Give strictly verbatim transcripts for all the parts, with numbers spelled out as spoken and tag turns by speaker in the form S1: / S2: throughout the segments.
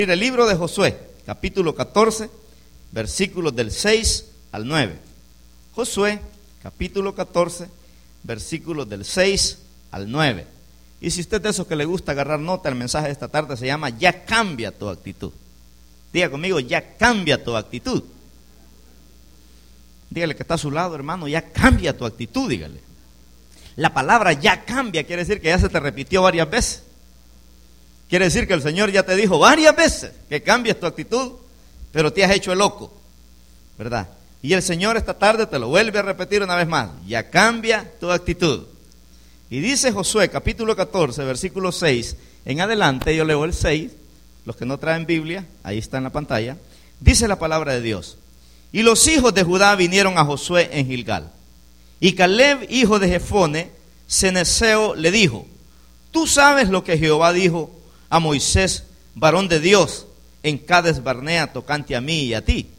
S1: El libro de Josué, capítulo catorce, versículos del seis al nueve. Josué, capítulo catorce, versículos del seis al nueve. Y si usted es de esos que le gusta agarrar nota, el mensaje de esta tarde se llama Ya cambia tu actitud. Diga conmigo, ya cambia tu actitud. Dígale que está a su lado, hermano, ya cambia tu actitud, dígale. La palabra ya cambia quiere decir que ya se te repitió varias veces. Quiere decir que el Señor ya te dijo varias veces que cambies tu actitud, pero te has hecho el loco, ¿verdad? Y el Señor esta tarde te lo vuelve a repetir una vez más. Ya cambia tu actitud. Y dice Josué, capítulo catorce, versículo seis, en adelante, yo leo el seis, los que no traen Biblia, ahí está en la pantalla, dice la palabra de Dios. Y los hijos de Judá vinieron a Josué en Gilgal. Y Caleb, hijo de Jefone, cenezeo, le dijo: tú sabes lo que Jehová dijo a Moisés, varón de Dios, en Cades Barnea, tocante a mí y a ti.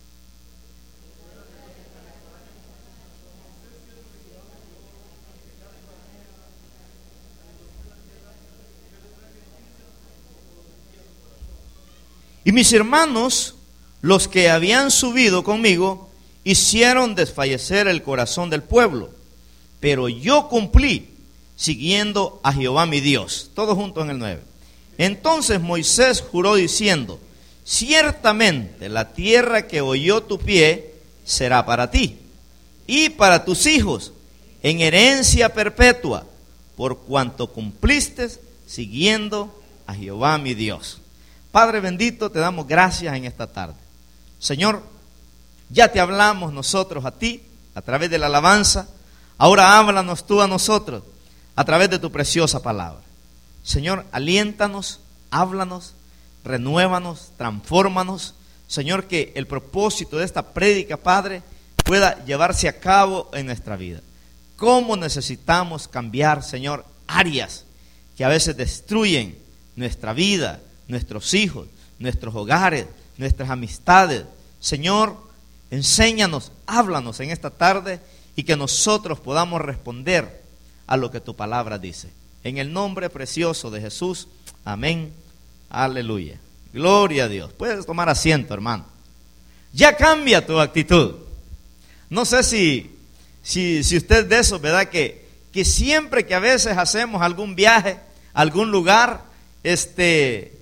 S1: Y mis hermanos, los que habían subido conmigo, hicieron desfallecer el corazón del pueblo, pero yo cumplí siguiendo a Jehová mi Dios. Todos juntos en el nueve. Entonces Moisés juró diciendo: ciertamente la tierra que oyó tu pie será para ti y para tus hijos en herencia perpetua, por cuanto cumpliste siguiendo a Jehová mi Dios. Padre bendito, te damos gracias en esta tarde. Señor, ya te hablamos nosotros a ti a través de la alabanza. Ahora háblanos tú a nosotros a través de tu preciosa palabra. Señor, aliéntanos, háblanos, renuévanos, transfórmanos. Señor, que el propósito de esta prédica, Padre, pueda llevarse a cabo en nuestra vida. ¿Cómo necesitamos cambiar, Señor, áreas que a veces destruyen nuestra vida, nuestros hijos, nuestros hogares, nuestras amistades? Señor, enséñanos, háblanos en esta tarde y que nosotros podamos responder a lo que tu palabra dice. En el nombre precioso de Jesús, amén, aleluya. Gloria a Dios. Puedes tomar asiento, hermano. Ya cambia tu actitud. No sé si, si, si usted de esos, ¿verdad? Que, que siempre que a veces hacemos algún viaje, algún lugar, este,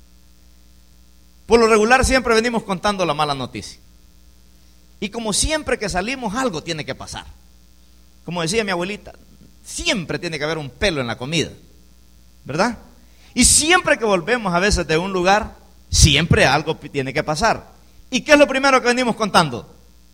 S1: por lo regular siempre venimos contando la mala noticia. Y como siempre que salimos, algo tiene que pasar. Como decía mi abuelita, siempre tiene que haber un pelo en la comida, ¿verdad? Y siempre que volvemos a veces de un lugar, siempre algo tiene que pasar. ¿Y qué es lo primero que venimos contando?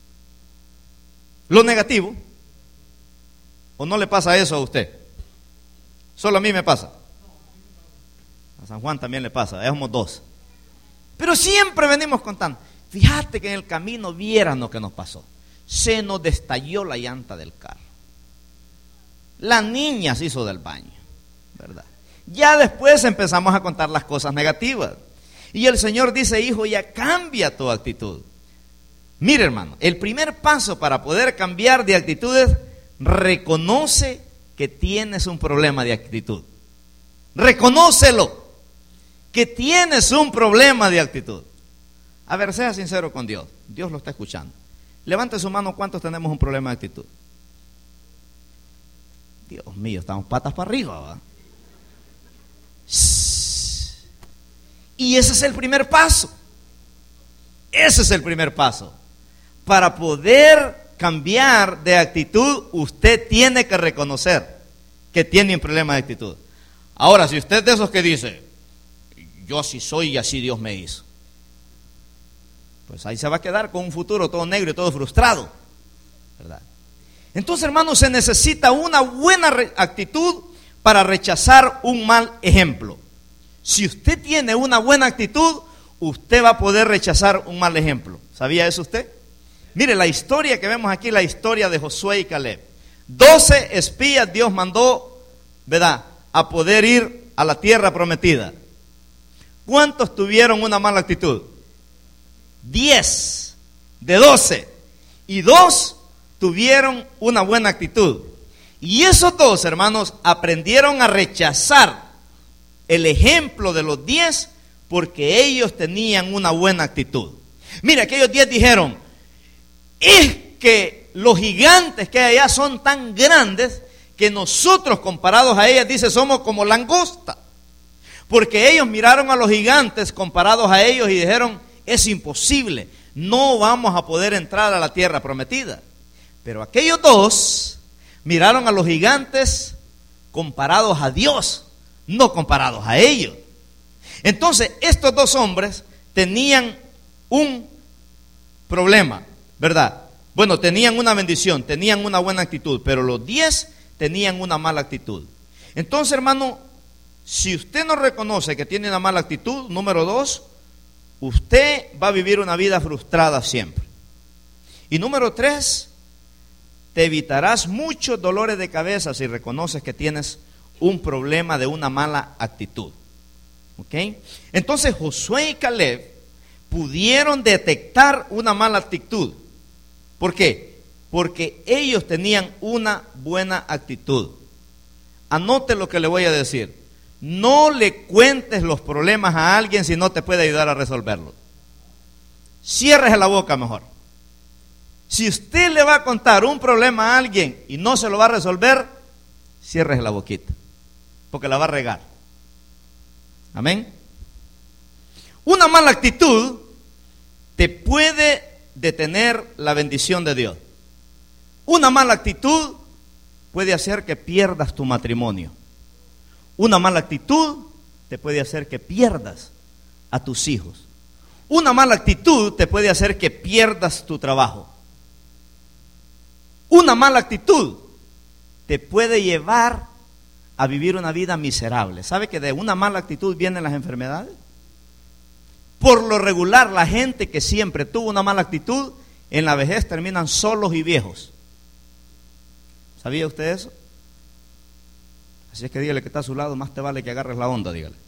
S1: Lo negativo. ¿O no le pasa eso a usted? Solo a mí me pasa. A San Juan también le pasa, somos dos. Pero siempre venimos contando. Fíjate que en el camino vieran lo que nos pasó. Se nos destalló la llanta del carro. La niña se hizo del baño, ¿verdad? Ya después empezamos a contar las cosas negativas. Y el Señor dice: hijo, ya cambia tu actitud. Mire, hermano, el primer paso para poder cambiar de actitud es: reconoce que tienes un problema de actitud. Reconócelo, que tienes un problema de actitud. A ver, sea sincero con Dios. Dios lo está escuchando. Levante su mano, ¿cuántos tenemos un problema de actitud? Dios mío, estamos patas para arriba, ¿verdad? Y ese es el primer paso. Ese es el primer paso. Para poder cambiar de actitud, usted tiene que reconocer que tiene un problema de actitud. Ahora, si usted es de esos que dice: yo así soy y así Dios me hizo, pues ahí se va a quedar con un futuro todo negro y todo frustrado, ¿verdad? Entonces, hermanos, se necesita una buena actitud para rechazar un mal ejemplo. Si usted tiene una buena actitud, usted va a poder rechazar un mal ejemplo. ¿Sabía eso usted? Mire, la historia que vemos aquí, la historia de Josué y Caleb. Doce espías Dios mandó, ¿verdad?, a poder ir a la tierra prometida. ¿Cuántos tuvieron una mala actitud? Diez de doce. Y dos tuvieron una buena actitud. Y esos dos, hermanos, aprendieron a rechazar el ejemplo de los diez porque ellos tenían una buena actitud. Mira, aquellos diez dijeron, es que los gigantes que hay allá son tan grandes que nosotros comparados a ellas, dice, somos como langosta. Porque ellos miraron a los gigantes comparados a ellos y dijeron, es imposible, no vamos a poder entrar a la tierra prometida. Pero aquellos dos miraron a los gigantes comparados a Dios, no comparados a ellos. Entonces, estos dos hombres tenían un problema, ¿verdad? Bueno, tenían una bendición, tenían una buena actitud, pero los diez tenían una mala actitud. Entonces, hermano, si usted no reconoce que tiene una mala actitud, número dos, usted va a vivir una vida frustrada siempre. Y número tres, te evitarás muchos dolores de cabeza si reconoces que tienes un problema de una mala actitud. ¿Ok? Entonces Josué y Caleb pudieron detectar una mala actitud. ¿Por qué? Porque ellos tenían una buena actitud. Anote lo que le voy a decir. No le cuentes los problemas a alguien si no te puede ayudar a resolverlos. Ciérrese la boca mejor. Si usted le va a contar un problema a alguien y no se lo va a resolver, ciérrese la boquita, porque la va a regar. Amén. Una mala actitud te puede detener la bendición de Dios. Una mala actitud puede hacer que pierdas tu matrimonio. Una mala actitud te puede hacer que pierdas a tus hijos. Una mala actitud te puede hacer que pierdas tu trabajo. Una mala actitud te puede llevar a vivir una vida miserable. ¿Sabe que de una mala actitud vienen las enfermedades? Por lo regular, la gente que siempre tuvo una mala actitud, en la vejez terminan solos y viejos. ¿Sabía usted eso? Así es que dígale que está a su lado, más te vale que agarres la onda, dígale.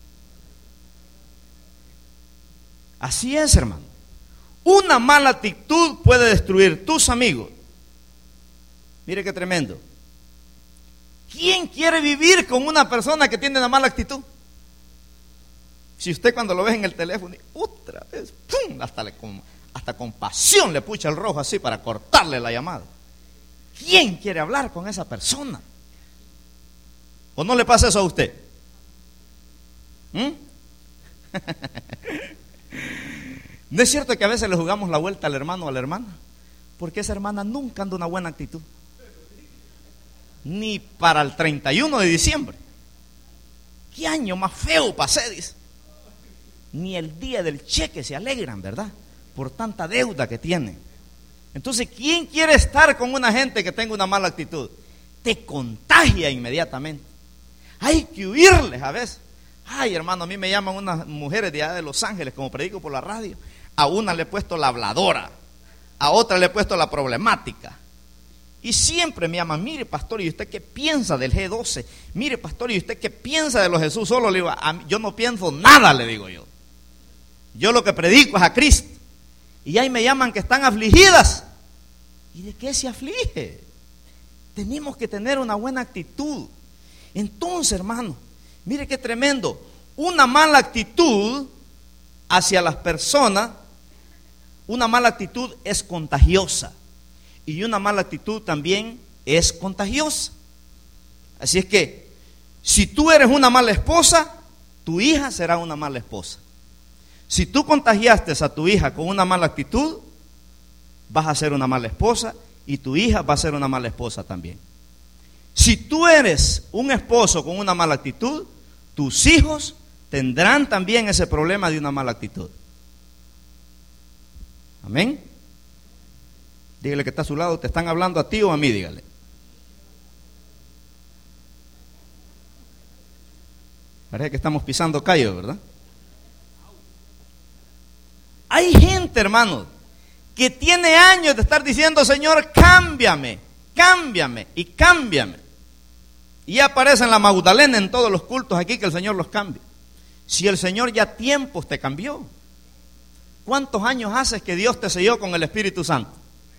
S1: Así es, hermano. Una mala actitud puede destruir tus amigos. Mire qué tremendo. ¿Quién quiere vivir con una persona que tiene una mala actitud? Si usted cuando lo ve en el teléfono, otra vez, ¡pum!, hasta, le, con, hasta con pasión le pucha el rojo así para cortarle la llamada. ¿Quién quiere hablar con esa persona? ¿O no le pasa eso a usted? ¿Mm? ¿No es cierto que a veces le jugamos la vuelta al hermano o a la hermana? Porque esa hermana nunca anda una buena actitud. Ni para el treinta y uno de diciembre. ¿Qué año más feo pasé? Dice. Ni el día del cheque se alegran, ¿verdad? Por tanta deuda que tienen. Entonces, ¿quién quiere estar con una gente que tenga una mala actitud? Te contagia inmediatamente. Hay que huirles a veces. Ay, hermano, a mí me llaman unas mujeres de allá de Los Ángeles, como predico por la radio. A una le he puesto la habladora, a otra le he puesto la problemática. Y siempre me llaman, mire pastor, ¿y usted qué piensa del G doce? Mire pastor, ¿y usted qué piensa de los Jesús? Solo le digo, a mí, yo no pienso nada, le digo yo. Yo lo que predico es a Cristo. Y ahí me llaman que están afligidas. ¿Y de qué se aflige? Tenemos que tener una buena actitud. Entonces, hermano, mire qué tremendo. Una mala actitud hacia las personas, una mala actitud es contagiosa. Y una mala actitud también es contagiosa. Así es que, si tú eres una mala esposa, tu hija será una mala esposa. Si tú contagiaste a tu hija con una mala actitud, vas a ser una mala esposa y tu hija va a ser una mala esposa también. Si tú eres un esposo con una mala actitud, tus hijos tendrán también ese problema de una mala actitud. Amén. Dígale que está a su lado, ¿te están hablando a ti o a mí? Dígale. Parece que estamos pisando callo, ¿verdad? Hay gente, hermano, que tiene años de estar diciendo, Señor, cámbiame, cámbiame y cámbiame. Y ya aparece en la Magdalena en todos los cultos aquí que el Señor los cambie. Si el Señor ya tiempos te cambió. ¿Cuántos años haces que Dios te selló con el Espíritu Santo?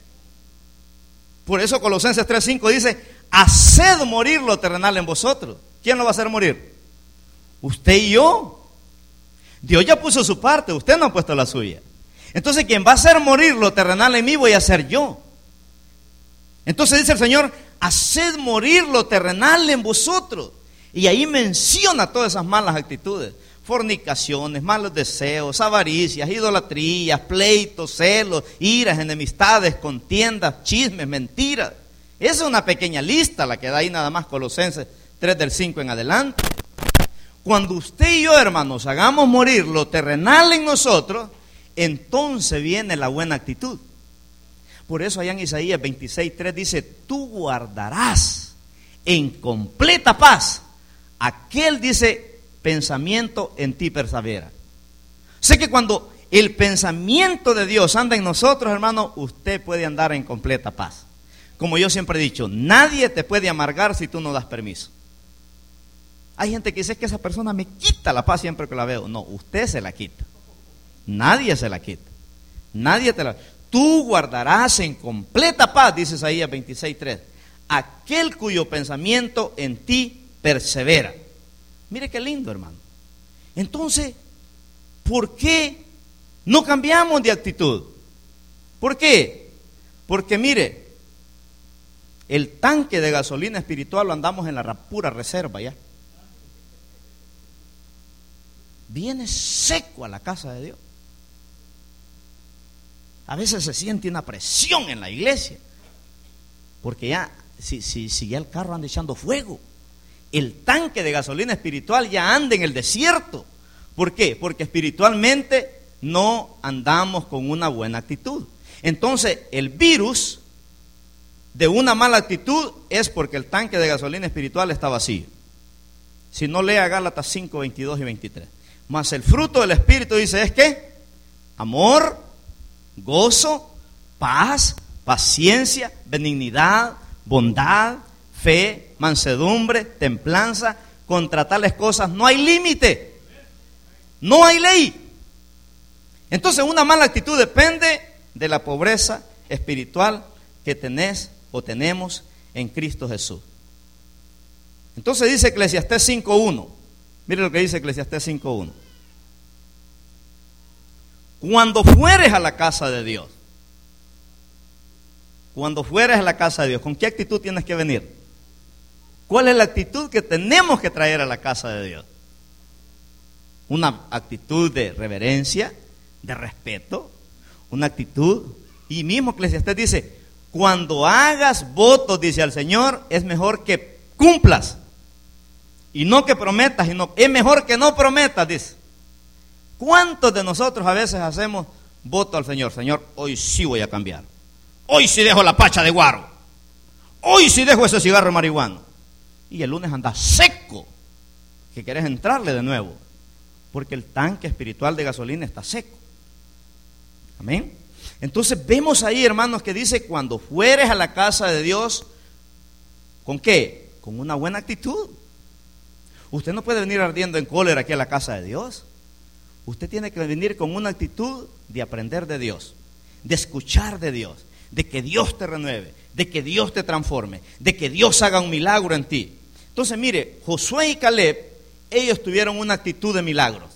S1: Por eso Colosenses tres cinco dice, haced morir lo terrenal en vosotros. ¿Quién lo va a hacer morir? Usted y yo. Dios ya puso su parte, usted no ha puesto la suya. Entonces quien va a hacer morir lo terrenal en mí voy a ser yo. Entonces dice el Señor, haced morir lo terrenal en vosotros. Y ahí menciona todas esas malas actitudes: fornicaciones, malos deseos, avaricias, idolatrías, pleitos, celos, iras, enemistades, contiendas, chismes, mentiras. Esa es una pequeña lista la que da ahí nada más Colosenses tres del cinco en adelante. Cuando usted y yo, hermanos, hagamos morir lo terrenal en nosotros, entonces viene la buena actitud. Por eso allá en Isaías veintiséis tres dice, tú guardarás en completa paz aquel, dice, pensamiento en ti persevera. Sé que cuando el pensamiento de Dios anda en nosotros, hermano, usted puede andar en completa paz. Como yo siempre he dicho, nadie te puede amargar si tú no das permiso. Hay gente que dice que esa persona me quita la paz siempre que la veo. No, usted se la quita. Nadie se la quita. Nadie te la... Tú guardarás en completa paz, dice Isaías veintiséis tres, aquel cuyo pensamiento en ti persevera. Mire qué lindo, hermano. Entonces, ¿por qué no cambiamos de actitud? ¿Por qué? Porque mire, el tanque de gasolina espiritual lo andamos en la pura reserva ya. Viene seco a la casa de Dios. A veces se siente una presión en la iglesia, porque ya, si, si, si ya el carro anda echando fuego, el tanque de gasolina espiritual ya anda en el desierto. ¿Por qué? Porque espiritualmente no andamos con una buena actitud. Entonces, el virus de una mala actitud es porque el tanque de gasolina espiritual está vacío. Si no, lea Gálatas cinco, veintidós y veintitrés. Mas el fruto del Espíritu dice, ¿es qué? Amor, gozo, paz, paciencia, benignidad, bondad, fe, mansedumbre, templanza. Contra tales cosas no hay límite, no hay ley. Entonces una mala actitud depende de la pobreza espiritual que tenés o tenemos en Cristo Jesús. Entonces dice Eclesiastés cinco uno. Mire lo que dice Eclesiastés cinco uno. Cuando fueres a la casa de Dios, cuando fueres a la casa de Dios, ¿con qué actitud tienes que venir? ¿Cuál es la actitud que tenemos que traer a la casa de Dios? Una actitud de reverencia, de respeto, una actitud, y mismo Eclesiastés dice, cuando hagas votos, dice al Señor, es mejor que cumplas, y no que prometas, y no, es mejor que no prometas, dice. ¿Cuántos de nosotros a veces hacemos voto al Señor? Señor, hoy sí voy a cambiar. Hoy sí dejo la pacha de guaro. Hoy sí dejo ese cigarro marihuano. Y el lunes anda seco, que querés entrarle de nuevo, porque el tanque espiritual de gasolina está seco. Amén. Entonces vemos ahí, hermanos, que dice, cuando fueres a la casa de Dios, ¿con qué? Con una buena actitud. Usted no puede venir ardiendo en cólera aquí a la casa de Dios. Usted tiene que venir con una actitud de aprender de Dios, de escuchar de Dios, de que Dios te renueve, de que Dios te transforme, de que Dios haga un milagro en ti. Entonces mire, Josué y Caleb, ellos tuvieron una actitud de milagros.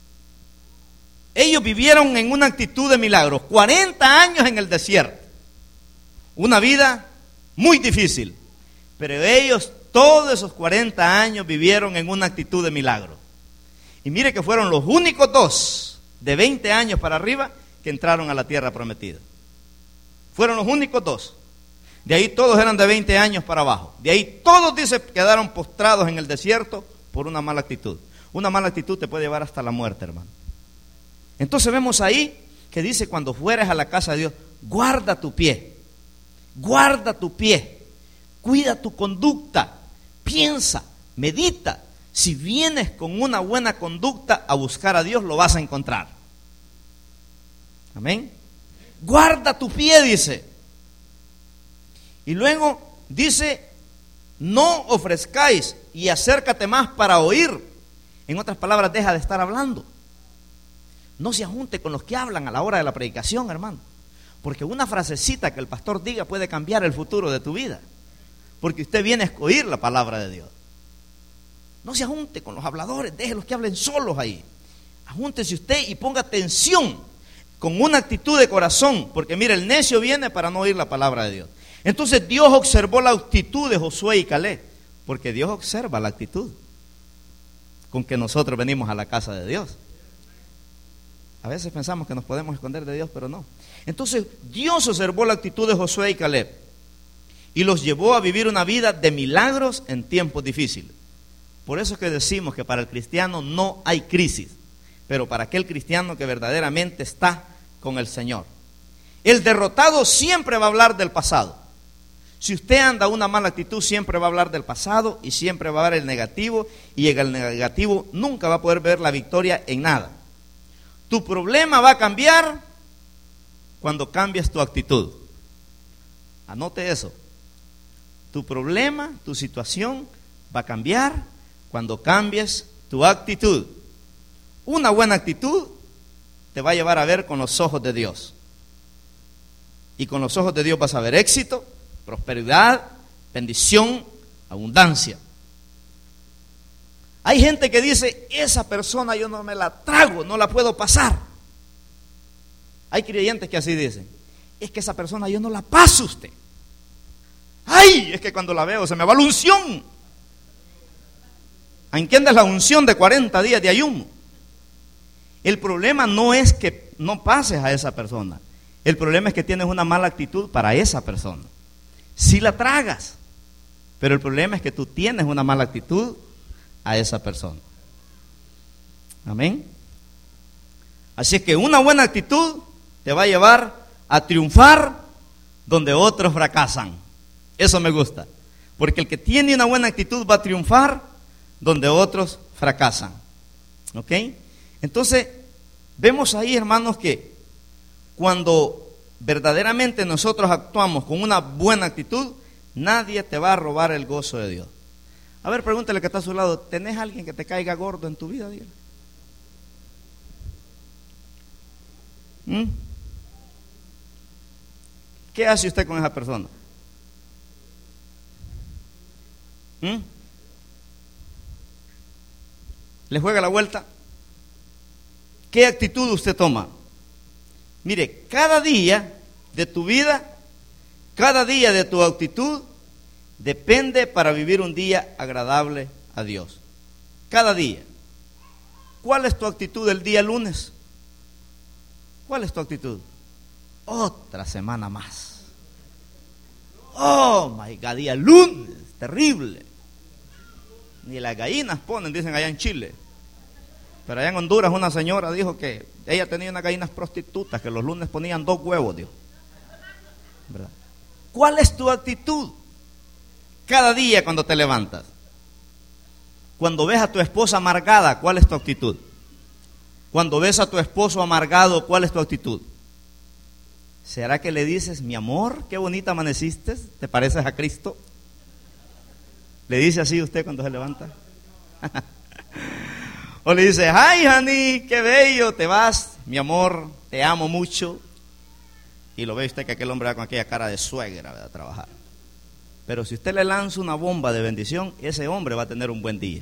S1: Ellos vivieron en una actitud de milagros, cuarenta años en el desierto, una vida muy difícil, pero ellos todos esos cuarenta años vivieron en una actitud de milagros. Y mire que fueron los únicos dos de veinte años para arriba que entraron a la tierra prometida. Fueron los únicos dos. De ahí todos eran de veinte años para abajo. De ahí todos, dice, quedaron postrados en el desierto por una mala actitud. Una mala actitud te puede llevar hasta la muerte, hermano. Entonces vemos ahí que dice, cuando fueres a la casa de Dios, guarda tu pie. Guarda tu pie. Cuida tu conducta. Piensa, medita. Si vienes con una buena conducta a buscar a Dios, lo vas a encontrar. Amén. Guarda tu pie, dice. Y luego dice, no ofrezcáis y acércate más para oír. En otras palabras, deja de estar hablando. No se junte con los que hablan a la hora de la predicación, hermano. Porque una frasecita que el pastor diga puede cambiar el futuro de tu vida. Porque usted viene a oír la palabra de Dios. No se junte con los habladores, déjelos que hablen solos ahí. Ajúntese usted y ponga atención con una actitud de corazón, porque mire, el necio viene para no oír la palabra de Dios. Entonces Dios observó la actitud de Josué y Caleb, porque Dios observa la actitud con que nosotros venimos a la casa de Dios. A veces pensamos que nos podemos esconder de Dios, pero no. Entonces Dios observó la actitud de Josué y Caleb y los llevó a vivir una vida de milagros en tiempos difíciles. Por eso es que decimos que para el cristiano no hay crisis, pero para aquel cristiano que verdaderamente está con el Señor. El derrotado siempre va a hablar del pasado. Si usted anda una mala actitud, siempre va a hablar del pasado y siempre va a ver el negativo, y en el negativo nunca va a poder ver la victoria en nada. Tu problema va a cambiar cuando cambies tu actitud. Anote eso. Tu problema, tu situación va a cambiar cuando cambies tu actitud. Una buena actitud te va a llevar a ver con los ojos de Dios. Y con los ojos de Dios vas a ver éxito, prosperidad, bendición, abundancia. Hay gente que dice, esa persona yo no me la trago, no la puedo pasar. Hay creyentes que así dicen, es que esa persona yo no la paso usted. Ay, es que cuando la veo se me va la unción. ¿Entiendes la unción de cuarenta días de ayuno? El problema no es que no pases a esa persona. El problema es que tienes una mala actitud para esa persona. Si la tragas, pero el problema es que tú tienes una mala actitud a esa persona. Amén. Así es que una buena actitud te va a llevar a triunfar donde otros fracasan. Eso me gusta, porque el que tiene una buena actitud va a triunfar donde otros fracasan. ¿Ok? Entonces, vemos ahí, hermanos, que cuando verdaderamente nosotros actuamos con una buena actitud, nadie te va a robar el gozo de Dios. A ver, pregúntale que está a su lado, ¿tenés alguien que te caiga gordo en tu vida? Dígale. ¿Mm? ¿Qué hace usted con esa persona? ¿Mm? ¿Le juega la vuelta? ¿Qué actitud usted toma? Mire, cada día de tu vida, cada día de tu actitud, depende para vivir un día agradable a Dios. Cada día. ¿Cuál es tu actitud el día lunes? ¿Cuál es tu actitud? Otra semana más. Oh my God, día lunes, terrible. Ni las gallinas ponen, dicen allá en Chile. Pero allá en Honduras una señora dijo que ella tenía unas gallinas prostitutas que los lunes ponían dos huevos, Dios. ¿Verdad? ¿Cuál es tu actitud cada día cuando te levantas? Cuando ves a tu esposa amargada, ¿cuál es tu actitud? Cuando ves a tu esposo amargado, ¿cuál es tu actitud? ¿Será que le dices, mi amor, qué bonita amaneciste? ¿Te pareces a Cristo? ¿Le dice así usted cuando se levanta? O le dice, ay, honey, qué bello, te vas, mi amor, te amo mucho. Y lo ve usted que aquel hombre va con aquella cara de suegra, ¿verdad? A trabajar. Pero si usted le lanza una bomba de bendición, ese hombre va a tener un buen día.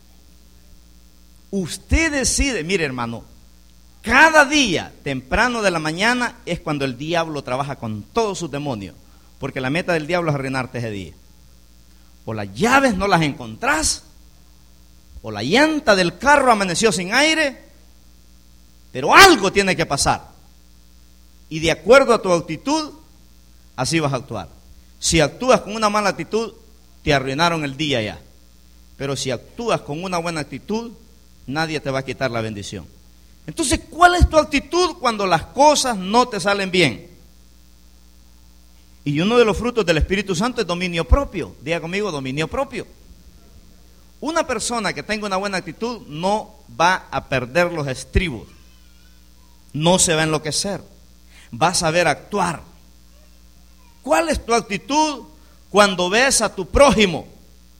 S1: Usted decide, mire hermano, cada día temprano de la mañana es cuando el diablo trabaja con todos sus demonios, porque la meta del diablo es arruinarte ese día. O las llaves no las encontrás, o la llanta del carro amaneció sin aire, pero algo tiene que pasar. Y de acuerdo a tu actitud, así vas a actuar. Si actúas con una mala actitud, te arruinaron el día ya. Pero si actúas con una buena actitud, nadie te va a quitar la bendición. Entonces, ¿cuál es tu actitud cuando las cosas no te salen bien? Y uno de los frutos del Espíritu Santo es dominio propio. Diga conmigo, dominio propio. Una persona que tenga una buena actitud no va a perder los estribos, no se va a enloquecer, va a saber actuar. ¿Cuál es tu actitud cuando ves a tu prójimo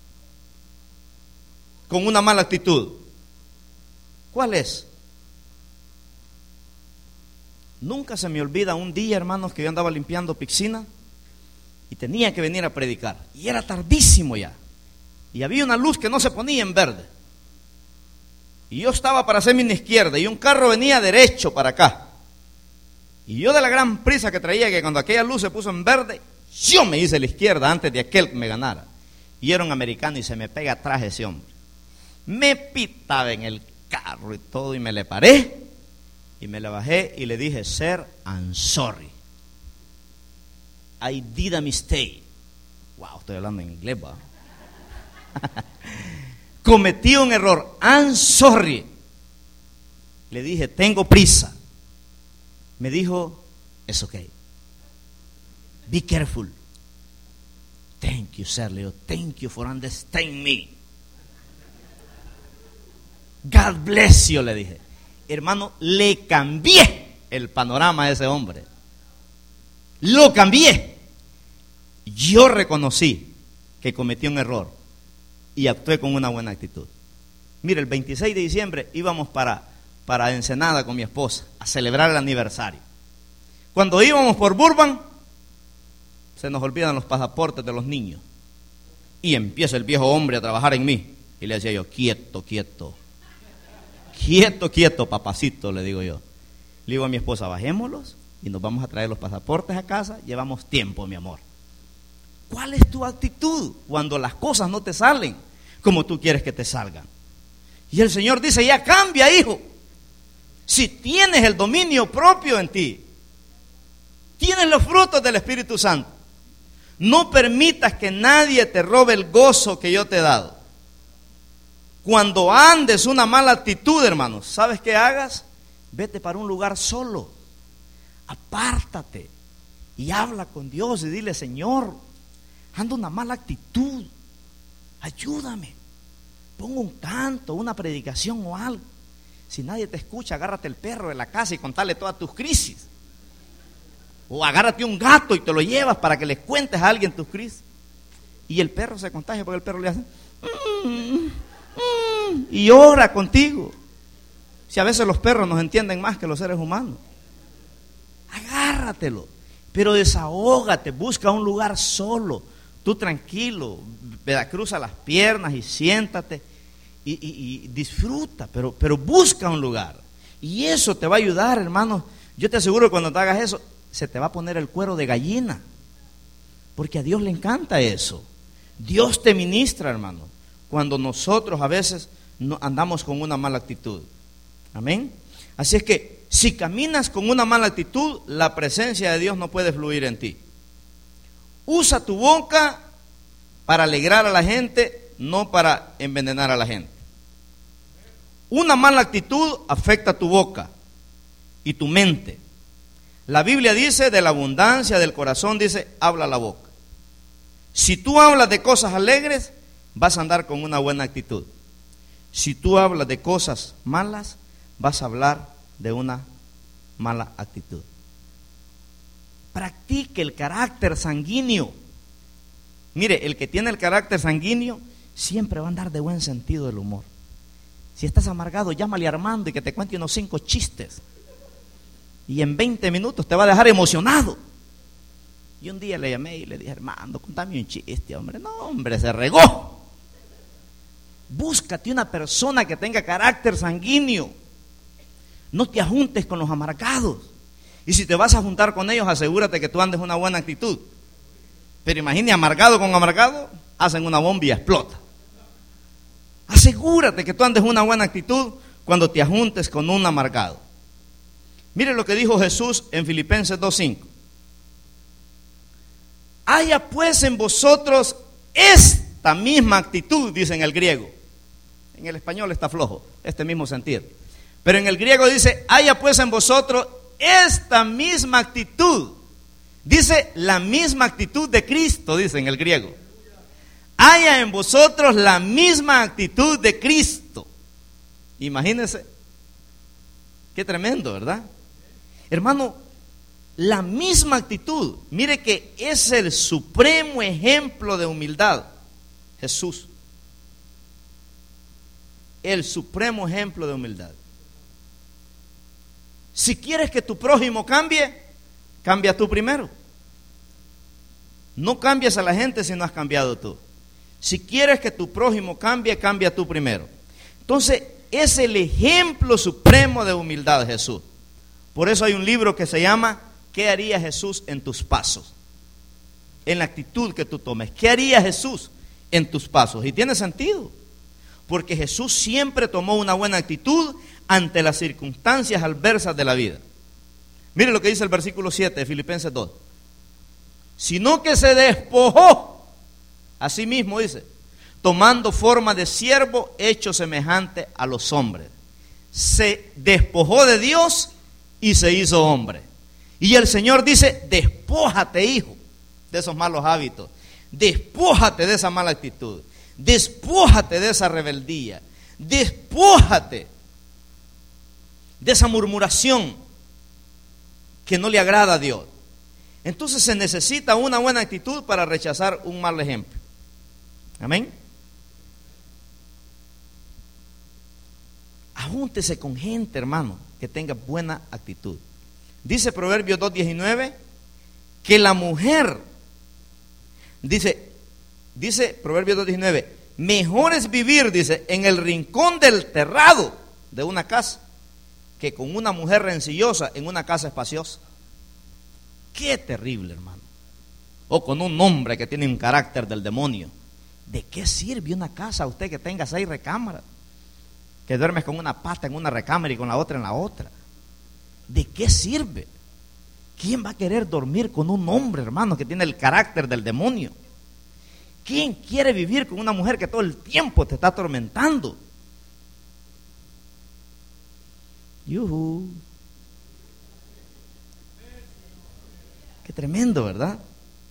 S1: con una mala actitud? ¿Cuál es? Nunca se me olvida un día, hermanos, que yo andaba limpiando piscina y tenía que venir a predicar, y era tardísimo ya. Y había una luz que no se ponía en verde. Y yo estaba para hacer mi izquierda y un carro venía derecho para acá. Y yo de la gran prisa que traía, que cuando aquella luz se puso en verde, yo me hice a la izquierda antes de aquel que me ganara. Y era un americano y se me pega atrás ese hombre. Me pitaba en el carro y todo y me le paré y me le bajé y le dije, sir, I'm sorry. I did a mistake. Wow, estoy hablando en inglés, ¿va? Cometí un error. I'm sorry. Le dije, tengo prisa. Me dijo, it's okay. Be careful. Thank you, sir. Le digo, thank you for understanding me. God bless you, le dije. Hermano, le cambié el panorama a ese hombre. Lo cambié. Yo reconocí que cometí un error y actué con una buena actitud. Mire, el veintiséis de diciembre íbamos para, para Ensenada con mi esposa a celebrar el aniversario. Cuando íbamos por Burbank, se nos olvidan los pasaportes de los niños. Y empieza el viejo hombre a trabajar en mí. Y le decía yo, quieto, quieto. Quieto, quieto, papacito, le digo yo. Le digo a mi esposa, bajémoslos y nos vamos a traer los pasaportes a casa. Llevamos tiempo, mi amor. ¿Cuál es tu actitud cuando las cosas no te salen como tú quieres que te salgan? Y el Señor dice, ya cambia, hijo. Si tienes el dominio propio en ti, tienes los frutos del Espíritu Santo, no permitas que nadie te robe el gozo que yo te he dado. Cuando andes una mala actitud, hermanos, ¿sabes qué hagas? Vete para un lugar solo, apártate y habla con Dios y dile, Señor, ando una mala actitud, ayúdame, pongo un canto, una predicación o algo. Si nadie te escucha, agárrate el perro de la casa y contale todas tus crisis. O agárrate un gato y te lo llevas para que le cuentes a alguien tus crisis. Y el perro se contagia porque el perro le hace mm, mm, y llora contigo. Si a veces los perros nos entienden más que los seres humanos. Agárratelo, pero desahógate, busca un lugar solo, tú tranquilo, cruza las piernas y siéntate y, y, y disfruta, pero, pero busca un lugar. Y eso te va a ayudar, hermano. Yo te aseguro que cuando te hagas eso, se te va a poner el cuero de gallina, porque a Dios le encanta eso. Dios te ministra, hermano, cuando nosotros a veces no andamos con una mala actitud. Amén. Así es que si caminas con una mala actitud, la presencia de Dios no puede fluir en ti. Usa tu boca para alegrar a la gente, no para envenenar a la gente. Una mala actitud afecta tu boca y tu mente. La Biblia dice, de la abundancia del corazón, dice, habla la boca. Si tú hablas de cosas alegres, vas a andar con una buena actitud. Si tú hablas de cosas malas, vas a hablar de una mala actitud. Practique el carácter sanguíneo. Mire, el que tiene el carácter sanguíneo siempre va a andar de buen sentido del humor. Si estás amargado, llámale a Armando y que te cuente unos cinco chistes. Y en veinte minutos te va a dejar emocionado. Y un día le llamé y le dije, Armando, contame un chiste, hombre. No, hombre, se regó. Búscate una persona que tenga carácter sanguíneo. No te ajuntes con los amargados. Y si te vas a juntar con ellos, asegúrate que tú andes una buena actitud. Pero imagine amargado con amargado, hacen una bomba y explota. Asegúrate que tú andes una buena actitud cuando te ajuntes con un amargado. Mire lo que dijo Jesús en Filipenses dos cinco. Haya pues en vosotros esta misma actitud, dice en el griego. En el español está flojo, este mismo sentir. Pero en el griego dice, haya pues en vosotros esta misma actitud. Dice la misma actitud de Cristo, dice en el griego. Haya en vosotros la misma actitud de Cristo. Imagínense. Qué tremendo, ¿verdad? Hermano, la misma actitud. Mire que es el supremo ejemplo de humildad. Jesús. El supremo ejemplo de humildad. Si quieres que tu prójimo cambie, cambia tú primero. No cambies a la gente si no has cambiado tú. Si quieres que tu prójimo cambie, cambia tú primero. Entonces, es el ejemplo supremo de humildad de Jesús. Por eso hay un libro que se llama ¿Qué haría Jesús en tus pasos? En la actitud que tú tomes. ¿Qué haría Jesús en tus pasos? Y tiene sentido, porque Jesús siempre tomó una buena actitud ante las circunstancias adversas de la vida. Mire lo que dice el versículo siete de Filipenses dos. Sino que se despojó, así mismo dice, tomando forma de siervo, hecho semejante a los hombres. Se despojó de Dios y se hizo hombre. Y el Señor dice, despójate, hijo, de esos malos hábitos. Despójate de esa mala actitud. Despójate de esa rebeldía. Despójate de esa murmuración que no le agrada a Dios. Entonces se necesita una buena actitud para rechazar un mal ejemplo. Amén. Ajúntese con gente, hermano, que tenga buena actitud. Dice Proverbios dos diecinueve que la mujer, dice, dice Proverbios dos diecinueve, mejor es vivir, dice, en el rincón del terrado de una casa que con una mujer rencillosa en una casa espaciosa. Qué terrible, hermano. O con un hombre que tiene un carácter del demonio. ¿De qué sirve una casa a usted que tenga seis recámaras? Que duermes con una pata en una recámara y con la otra en la otra. ¿De qué sirve? ¿Quién va a querer dormir con un hombre, hermano, que tiene el carácter del demonio? ¿Quién quiere vivir con una mujer que todo el tiempo te está atormentando? Yuhu. Qué tremendo, ¿verdad?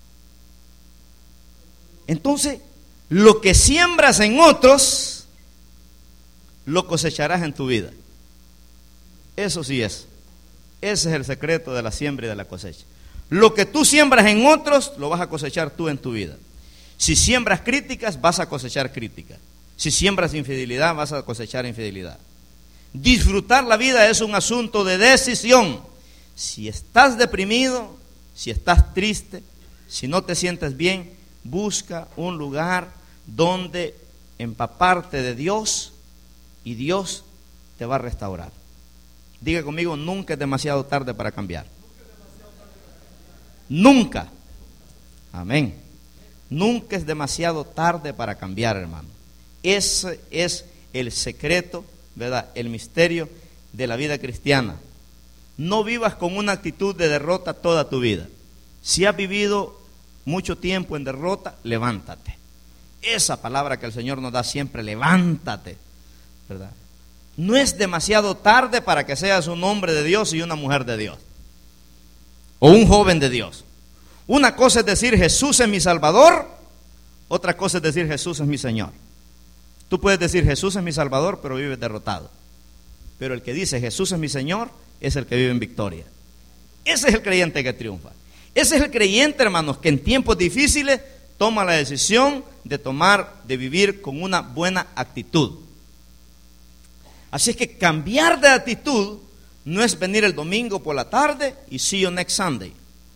S1: Entonces, lo que siembras en otros, lo cosecharás en tu vida. Eso sí es. Ese es el secreto de la siembra y de la cosecha. Lo que tú siembras en otros, lo vas a cosechar tú en tu vida. Si siembras críticas, vas a cosechar críticas. Si siembras infidelidad, vas a cosechar infidelidad. Disfrutar la vida es un asunto de decisión. Si estás deprimido, si estás triste, si no te sientes bien, busca un lugar donde empaparte de Dios y Dios te va a restaurar. Diga conmigo, nunca es demasiado tarde para cambiar. Nunca. Amén. Nunca es demasiado tarde para cambiar, hermano. Ese es el secreto, ¿verdad? El misterio de la vida cristiana. No vivas con una actitud de derrota toda tu vida. Si has vivido mucho tiempo en derrota, levántate. Esa palabra que el Señor nos da siempre, levántate, ¿verdad? No es demasiado tarde para que seas un hombre de Dios y una mujer de Dios, o un joven de Dios. Una cosa es decir Jesús es mi Salvador, otra cosa es decir Jesús es mi Señor. Tú puedes decir Jesús es mi Salvador, pero vives derrotado. Pero el que dice Jesús es mi Señor es el que vive en victoria. Ese es el creyente que triunfa. Ese es el creyente, hermanos, que en tiempos difíciles toma la decisión de tomar, de vivir con una buena actitud. Así es que cambiar de actitud no es venir el domingo por la tarde y see you next Sunday.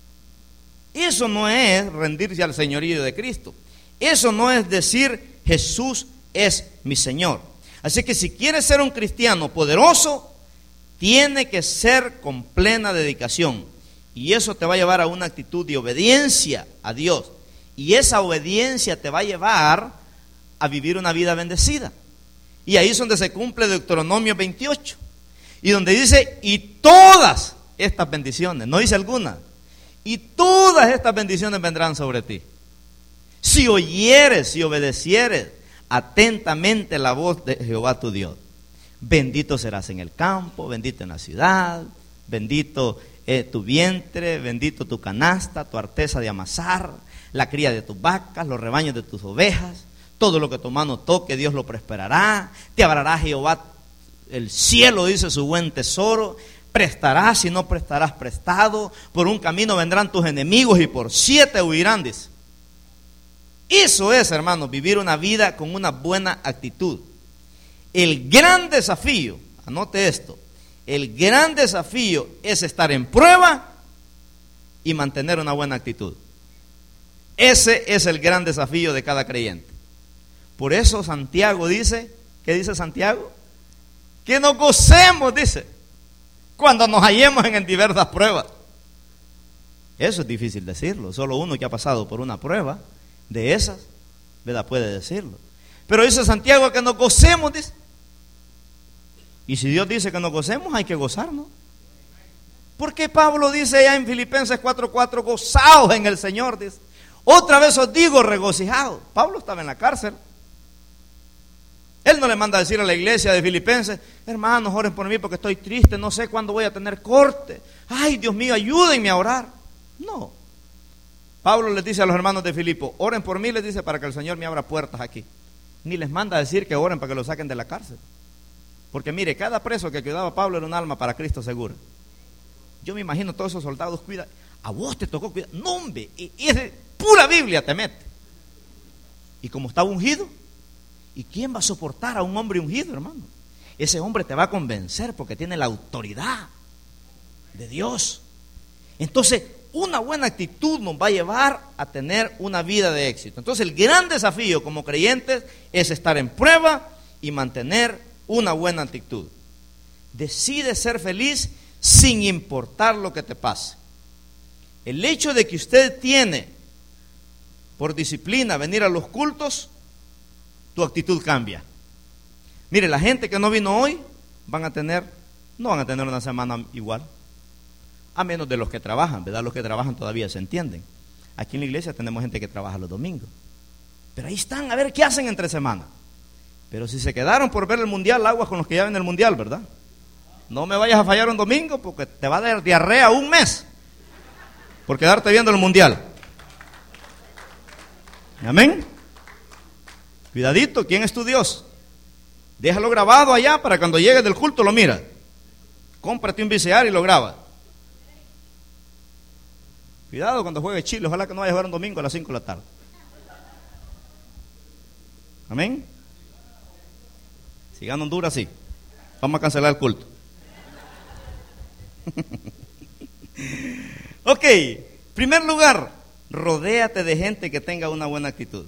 S1: Eso no es rendirse al señorío de Cristo. Eso no es decir Jesús es mi Señor. Así que si quieres ser un cristiano poderoso, tiene que ser con plena dedicación. Y eso te va a llevar a una actitud de obediencia a Dios. Y esa obediencia te va a llevar a vivir una vida bendecida. Y ahí es donde se cumple Deuteronomio veintiocho. Y donde dice, y todas estas bendiciones, no dice alguna, y todas estas bendiciones vendrán sobre ti. Si oyeres, si obedecieres atentamente la voz de Jehová tu Dios. Bendito serás en el campo, bendito en la ciudad, bendito eh, tu vientre, bendito tu canasta, tu arteza de amasar, la cría de tus vacas, los rebaños de tus ovejas. Todo lo que tu mano toque, Dios lo prosperará. Te abrirá Jehová el cielo, dice, su buen tesoro. Prestarás y no prestarás prestado. Por un camino vendrán tus enemigos y por siete huirán, dice. Eso es, hermanos, vivir una vida con una buena actitud. El gran desafío, anote esto, el gran desafío es estar en prueba y mantener una buena actitud. Ese es el gran desafío de cada creyente. Por eso Santiago dice, ¿qué dice Santiago? que nos gocemos, dice, cuando nos hallemos en diversas pruebas. Eso es difícil decirlo, solo uno que ha pasado por una prueba de esas, ¿verdad?, puede decirlo. Pero dice Santiago que nos gocemos, dice. Y si Dios dice que nos gocemos, hay que gozarnos. Porque Pablo dice allá en Filipenses cuatro cuatro, gozaos en el Señor, dice. Otra vez os digo, regocijaos. Pablo estaba en la cárcel. Él no le manda a decir a la iglesia de Filipenses, hermanos, oren por mí porque estoy triste, no sé cuándo voy a tener corte. Ay, Dios mío, ayúdenme a orar. No. Pablo les dice a los hermanos de Filipo, oren por mí, les dice, para que el Señor me abra puertas aquí. Ni les manda a decir que oren para que lo saquen de la cárcel. Porque mire, cada preso que cuidaba a Pablo era un alma para Cristo segura. Yo me imagino todos esos soldados, cuida, a vos te tocó cuidar. No, hombre, y, y es de pura Biblia te mete. Y como está ungido, ¿y quién va a soportar a un hombre ungido, hermano? Ese hombre te va a convencer porque tiene la autoridad de Dios. Entonces, una buena actitud nos va a llevar a tener una vida de éxito. Entonces, el gran desafío como creyentes es estar en prueba y mantener una buena actitud. Decide ser feliz sin importar lo que te pase. El hecho de que usted tiene por disciplina venir a los cultos, tu actitud cambia. Mire, la gente que no vino hoy van a tener, no van a tener una semana igual, a menos de los que trabajan, ¿verdad? Los que trabajan todavía se entienden. Aquí en la iglesia tenemos gente que trabaja los domingos, pero ahí están, a ver qué hacen entre semana. Pero si se quedaron por ver el mundial, aguas con los que ya ven el mundial, ¿verdad? No me vayas a fallar un domingo porque te va a dar diarrea un mes por quedarte viendo el mundial. Amén. Cuidadito, ¿quién es tu Dios? Déjalo grabado allá para cuando llegues del culto lo mira. Cómprate un V C R y lo graba. Cuidado cuando juegue Chile, ojalá que no vaya a jugar un domingo a las cinco de la tarde. Amén. Si gana Honduras, sí. Vamos a cancelar el culto. Ok, primer lugar, rodéate de gente que tenga una buena actitud.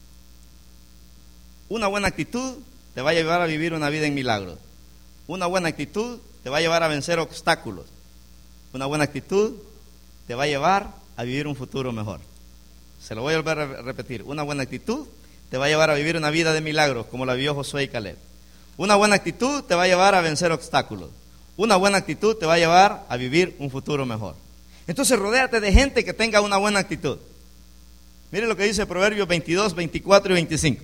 S1: Una buena actitud te va a llevar a vivir una vida en milagros. Una buena actitud te va a llevar a vencer obstáculos. Una buena actitud te va a llevar a vivir un futuro mejor. Se lo voy a volver a repetir. Una buena actitud te va a llevar a vivir una vida de milagros como la vivió Josué y Caleb. Una buena actitud te va a llevar a vencer obstáculos. Una buena actitud te va a llevar a vivir un futuro mejor. Entonces rodéate de gente que tenga una buena actitud. Mire lo que dice Proverbios veintidós, veinticuatro y veinticinco.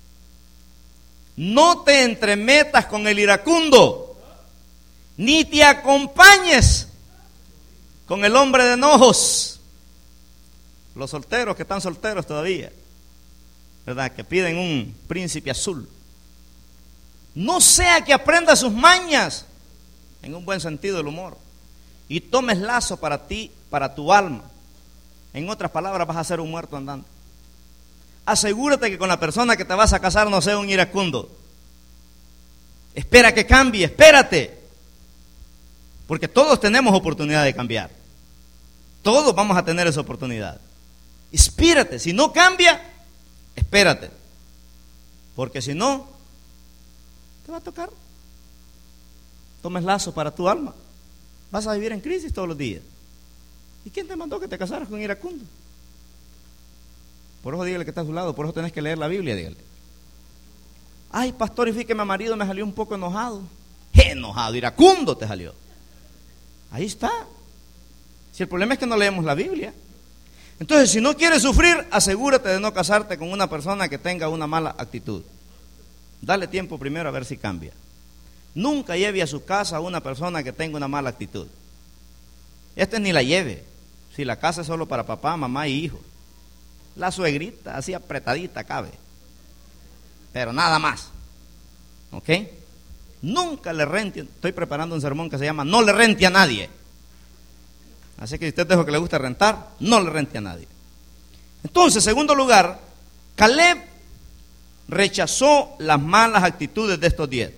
S1: No te entremetas con el iracundo, ni te acompañes con el hombre de enojos. Los solteros que están solteros todavía, ¿verdad?, que piden un príncipe azul. No sea que aprendas sus mañas, en un buen sentido del humor, y tomes lazo para ti, para tu alma. En otras palabras, vas a ser un muerto andante. Asegúrate que con la persona que te vas a casar no sea un iracundo. Espera que cambie, espérate. Porque todos tenemos oportunidad de cambiar. Todos vamos a tener esa oportunidad. Espérate, si no cambia, espérate. Porque si no, te va a tocar. Tomes lazo para tu alma. Vas a vivir en crisis todos los días. ¿Y quién te mandó que te casaras con iracundo? Por eso dígale que está a su lado, por eso tenés que leer la Biblia, dígale. Ay, pastor, y fíjate que mi marido me salió un poco enojado. Enojado, iracundo te salió. Ahí está. Si el problema es que no leemos la Biblia. Entonces, si no quieres sufrir, asegúrate de no casarte con una persona que tenga una mala actitud. Dale tiempo primero a ver si cambia. Nunca lleve a su casa a una persona que tenga una mala actitud. Este ni la lleve. Si la casa es solo para papá, mamá y hijo. La suegrita, así apretadita cabe. Pero nada más. ¿Ok? Nunca le rente. Estoy preparando un sermón que se llama No le rente a nadie. Así que si usted dijo que le gusta rentar, no le rente a nadie. Entonces, segundo lugar, Caleb rechazó las malas actitudes de estos diez.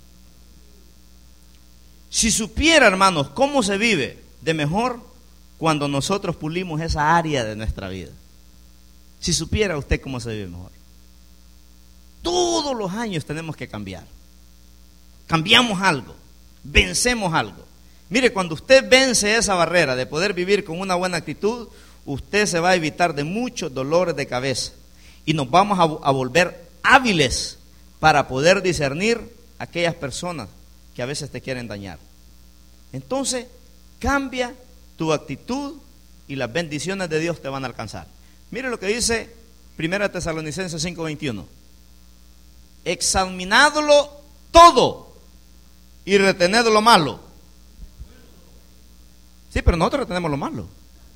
S1: Si supiera, hermanos, cómo se vive de mejor cuando nosotros pulimos esa área de nuestra vida. Si supiera usted cómo se vive mejor. Todos los años tenemos que cambiar. cambiamos algo, vencemos algo. Mire, cuando usted vence esa barrera de poder vivir con una buena actitud, usted se va a evitar de muchos dolores de cabeza y nos vamos a, a volver hábiles para poder discernir a aquellas personas que a veces te quieren dañar. Entonces, cambia tu actitud y las bendiciones de Dios te van a alcanzar. Mire lo que dice Primera Tesalonicenses cinco veintiuno. Examinadlo todo y retened lo malo. Sí, pero nosotros retenemos lo malo.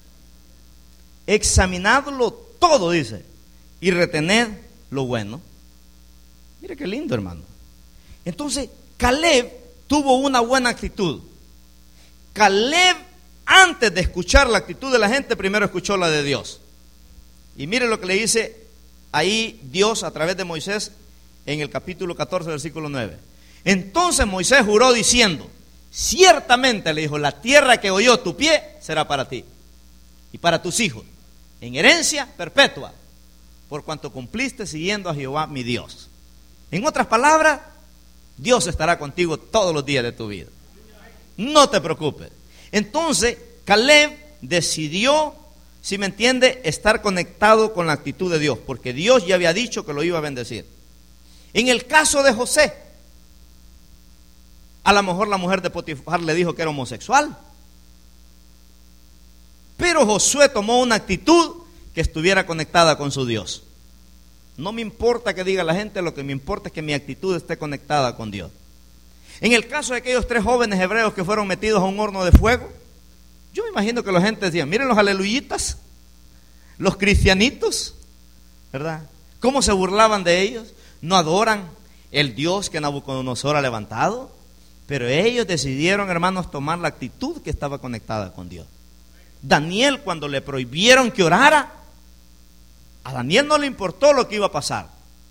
S1: Examinadlo todo, dice, y retened lo bueno. Mire qué lindo, hermano. Entonces, Caleb tuvo una buena actitud. Caleb, antes de escuchar la actitud de la gente, primero escuchó la de Dios. Y mire lo que le dice ahí Dios a través de Moisés en el capítulo catorce, versículo nueve. Entonces Moisés juró diciendo: ciertamente, le dijo, la tierra que oyó tu pie será para ti y para tus hijos, en herencia perpetua, por cuanto cumpliste siguiendo a Jehová mi Dios. En otras palabras, Dios estará contigo todos los días de tu vida. No te preocupes. Entonces, Caleb decidió, si me entiende, estar conectado con la actitud de Dios, porque Dios ya había dicho que lo iba a bendecir. En el caso de José, a lo mejor la mujer de Potifar le dijo que era homosexual, pero Josué tomó una actitud que estuviera conectada con su Dios. No me importa que diga la gente, lo que me importa es que mi actitud esté conectada con Dios. En el caso de aquellos tres jóvenes hebreos que fueron metidos a un horno de fuego, yo me imagino que la gente decía: miren los aleluyitas, los cristianitos, ¿verdad? ¿Cómo se burlaban de ellos? No adoran el Dios que Nabucodonosor ha levantado. Pero ellos decidieron, hermanos, tomar la actitud que estaba conectada con Dios. Daniel, cuando le prohibieron que orara, a Daniel no le importó lo que iba a pasar.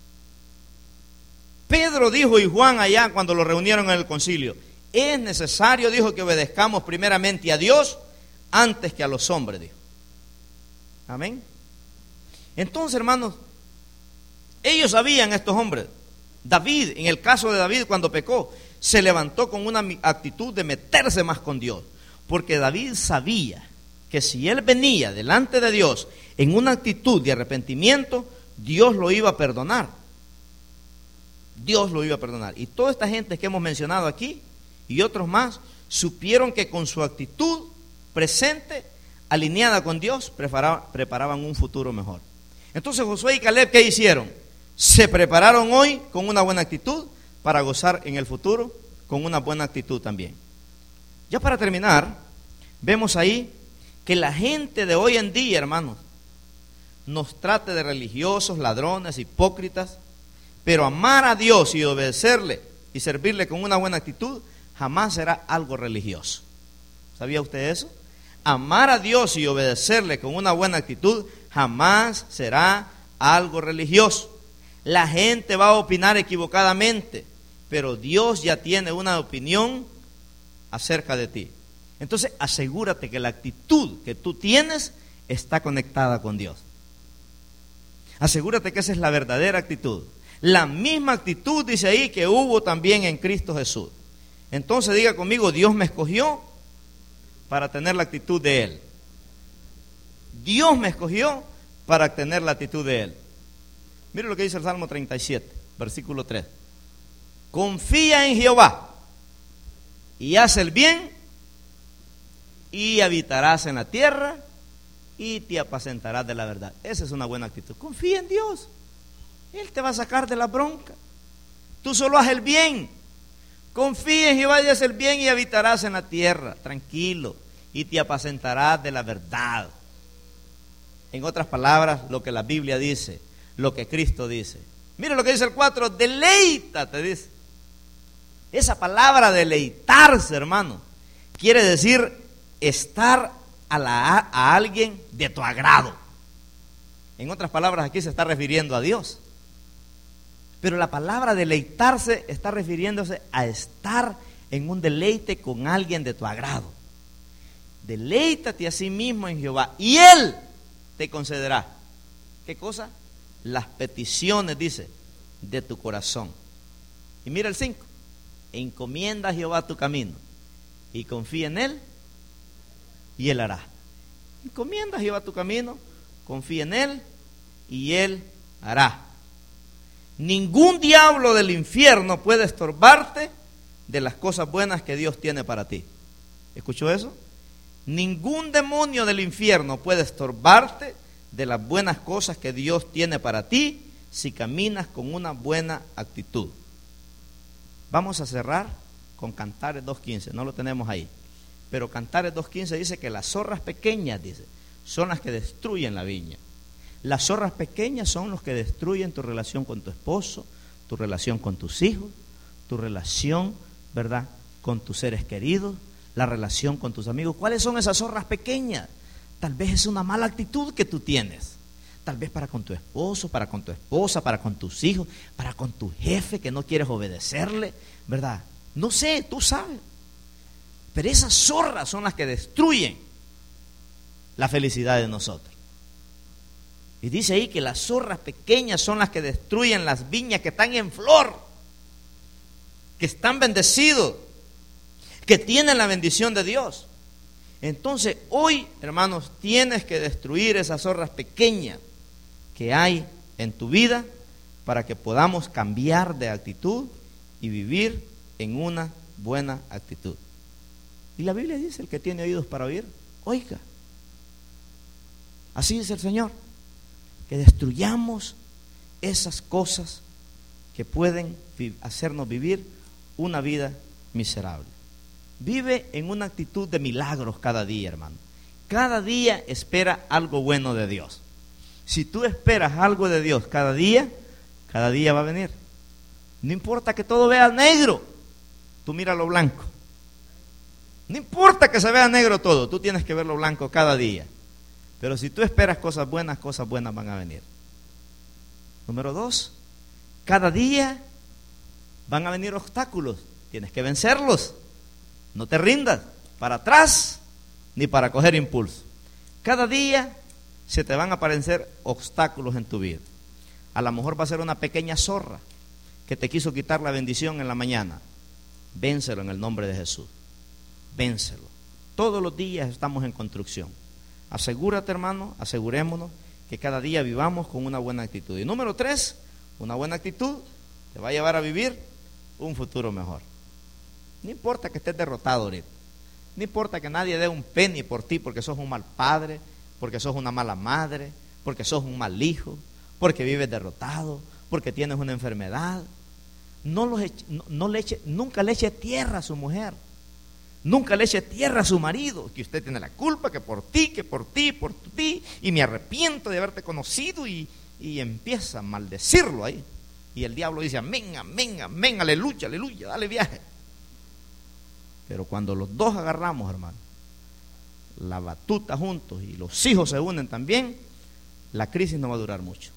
S1: Pedro dijo, y Juan allá cuando lo reunieron en el concilio: es necesario, dijo, que obedezcamos primeramente a Dios antes que a los hombres, dijo. Amén. Entonces, hermanos, ellos sabían, estos hombres. David, en el caso de David, cuando pecó, se levantó con una actitud de meterse más con Dios, porque David sabía que si él venía delante de Dios en una actitud de arrepentimiento, Dios lo iba a perdonar. Dios lo iba a perdonar. Y toda esta gente que hemos mencionado aquí y otros más supieron que con su actitud presente, alineada con Dios, preparaban un futuro mejor. Entonces Josué y Caleb, ¿qué hicieron? Se prepararon hoy con una buena actitud para gozar en el futuro con una buena actitud también. Ya para terminar, vemos ahí que la gente de hoy en día, hermanos, nos trate de religiosos, ladrones, hipócritas, pero amar a Dios y obedecerle y servirle con una buena actitud jamás será algo religioso. ¿Sabía usted eso? Amar a Dios y obedecerle con una buena actitud jamás será algo religioso. La gente va a opinar equivocadamente, pero Dios ya tiene una opinión acerca de ti. Entonces asegúrate que la actitud que tú tienes está conectada con Dios. Asegúrate que esa es la verdadera actitud. La misma actitud dice ahí que hubo también en Cristo Jesús. Entonces diga conmigo: Dios me escogió para tener la actitud de Él. Dios me escogió para tener la actitud de Él. Mire lo que dice el Salmo treinta y siete, versículo tres. Confía en Jehová y haz el bien, y habitarás en la tierra y te apacentarás de la verdad. Esa es una buena actitud. Confía en Dios. Él te va a sacar de la bronca. Tú solo haz el bien. Confía en Jehová y haz el bien, y habitarás en la tierra, tranquilo, y te apacentarás de la verdad. En otras palabras, lo que la Biblia dice, lo que Cristo dice. Mira lo que dice el cuatro: deleítate, dice. Esa palabra deleitarse, hermano, quiere decir estar a, la, a alguien de tu agrado. En otras palabras, aquí se está refiriendo a Dios. Pero la palabra deleitarse está refiriéndose a estar en un deleite con alguien de tu agrado. Deleítate a sí mismo en Jehová y Él te concederá. ¿Qué cosa? Las peticiones, dice, de tu corazón. Y mira el cinco. encomienda a Jehová tu camino y confía en Él y Él hará. Encomienda a Jehová tu camino, confía en Él y Él hará. Ningún diablo del infierno puede estorbarte de las cosas buenas que Dios tiene para ti. ¿Escuchó eso? Ningún demonio del infierno puede estorbarte de las buenas cosas que Dios tiene para ti si caminas con una buena actitud. Vamos a cerrar con Cantares dos quince, no lo tenemos ahí, pero Cantares dos quince dice que las zorras pequeñas, dice, son las que destruyen la viña. Las zorras pequeñas son los que destruyen tu relación con tu esposo, tu relación con tus hijos, tu relación, ¿verdad?, con tus seres queridos, la relación con tus amigos. ¿Cuáles son esas zorras pequeñas? Tal vez es una mala actitud que tú tienes. Tal vez para con tu esposo, para con tu esposa, para con tus hijos, para con tu jefe que no quieres obedecerle, ¿verdad? No sé, tú sabes. Pero esas zorras son las que destruyen la felicidad de nosotros. Y dice ahí que las zorras pequeñas son las que destruyen las viñas que están en flor, que están bendecidos, que tienen la bendición de Dios. Entonces hoy, hermanos, tienes que destruir esas zorras pequeñas que hay en tu vida para que podamos cambiar de actitud y vivir en una buena actitud. Y la Biblia dice: el que tiene oídos para oír, oiga. Así dice el Señor, que destruyamos esas cosas que pueden hacernos vivir una vida miserable. Vive en una actitud de milagros cada día, hermano. Cada día espera algo bueno de Dios. Si tú esperas algo de Dios cada día, cada día va a venir. No importa que todo vea negro, tú mira lo blanco. No importa que se vea negro todo, tú tienes que ver lo blanco cada día. Pero si tú esperas cosas buenas, cosas buenas van a venir. Número dos, cada día van a venir obstáculos. Tienes que vencerlos. No te rindas para atrás ni para coger impulso. Cada día se te van a aparecer obstáculos en tu vida. A lo mejor va a ser una pequeña zorra que te quiso quitar la bendición en la mañana. Vénselo en el nombre de Jesús. Vénselo. Todos los días estamos en construcción. Asegúrate, hermano, asegurémonos que cada día vivamos con una buena actitud. Y número tres, una buena actitud te va a llevar a vivir un futuro mejor. No importa que estés derrotado ahorita. No importa que nadie dé un penny por ti porque sos un mal padre, porque sos una mala madre, porque sos un mal hijo, porque vives derrotado, porque tienes una enfermedad. No, los eche, no, no le eche, nunca le eche tierra a su mujer. Nunca le eche tierra a su marido, que usted tiene la culpa, que por ti, que por ti, por ti, y me arrepiento de haberte conocido, y, y empieza a maldecirlo ahí. Y el diablo dice: amén, amén, amén, aleluya, aleluya, dale viaje. Pero cuando los dos agarramos, hermano, la batuta juntos y los hijos se unen también, la crisis no va a durar mucho.